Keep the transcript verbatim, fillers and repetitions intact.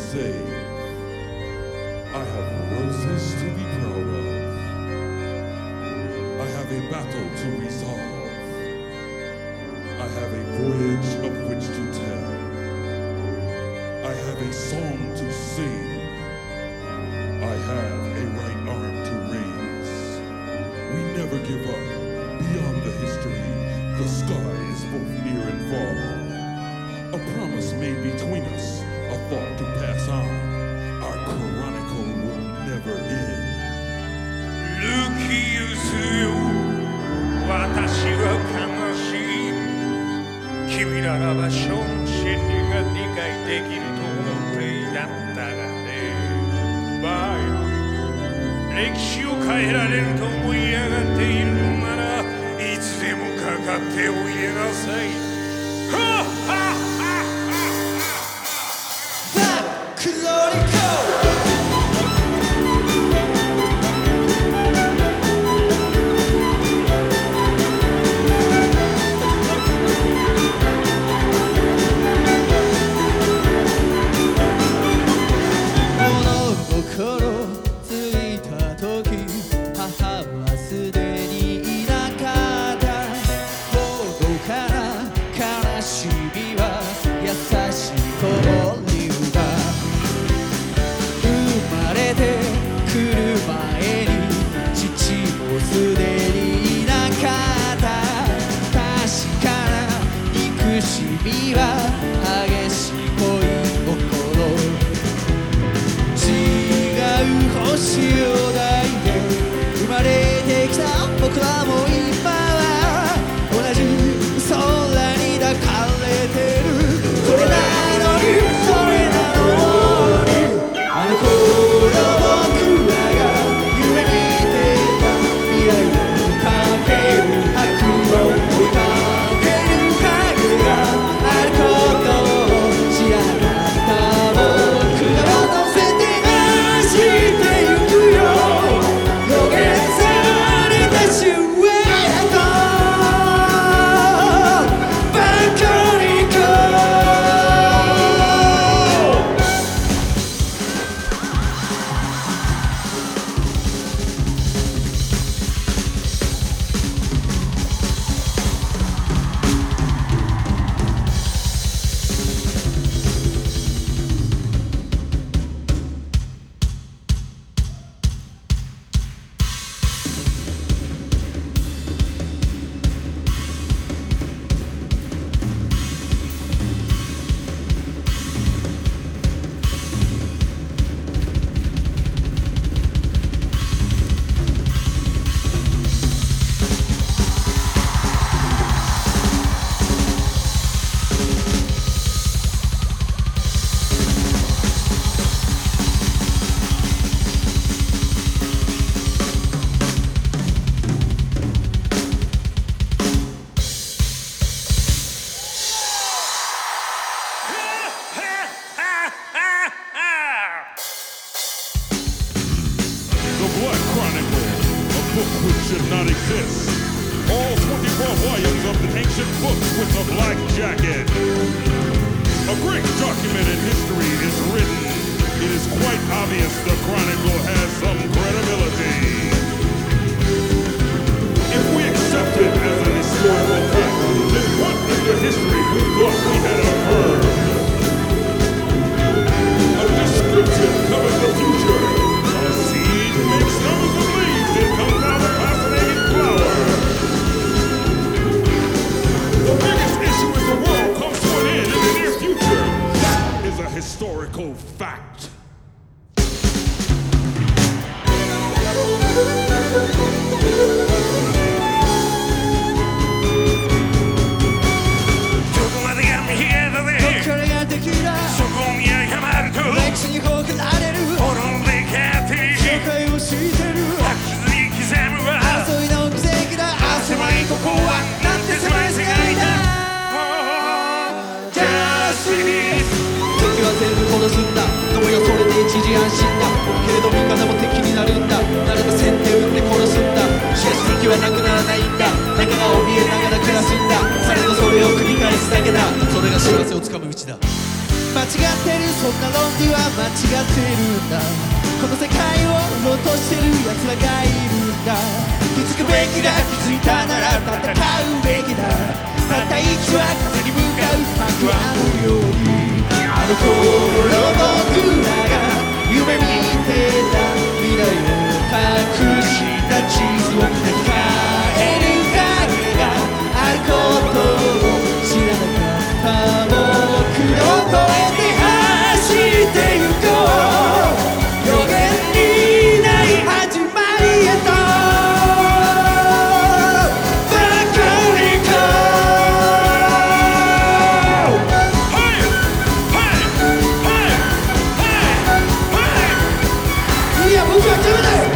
save. I have roses to be proud of. I have a battle to resolve. I have a voyage of which to tell. I have a song to sing. I have a right arm to raise. We never give up. Beyond the history, the sky is both near and far. A promise made between us, a thought to pass on. Our chronicle will never end. ルキウスよ、私は悲しい。君ならばその真理が理解できると思っていたんだがね。バイオ、歴史を変えられると思い上がっているのなら、いつでもかかっておいでなさい。はっはっ僕らも今は同じ空に抱かれてる。それなのにそれなのにあの頃僕らが夢見てた未来をかける悪を追いかける影があることを知らなかった僕ら乗せて走ってゆくよ。予言 should not exist. All twenty-four volumes of the ancient books with the black jacket. A great document in history is written. It is quite obvious the Chronicle has some credibility. If we accept it as an historical fact, then what is the history we thought we had affirmed? A description covers the future. A seed makes numbers of leaves and comes out a fascinating flower. The biggest issue is the world comes to an end in the near future. That is a historical fact. 殺すんだどうよそれで一時安心だけれど味方も敵になるんだならば先手を打って殺すんだしかし敵はなくならないんだ仲間を怯えながら暮らすんだされどそれを繰り返すだけだそれが幸せをつかむ道だ間違ってるそんな論理は間違ってるんだ。この世界を落としてる奴らがいるんだ。気づくべきだ、気づいたなら戦うべきだ。たった一羽風に向かう白亜のように、あの頃僕らが夢見てた未来を隠した地図を振り返る影があることを知らなかった僕を越えて走ってゆこう、予言にない始まりへとバカリコ。いや僕はダメだよ。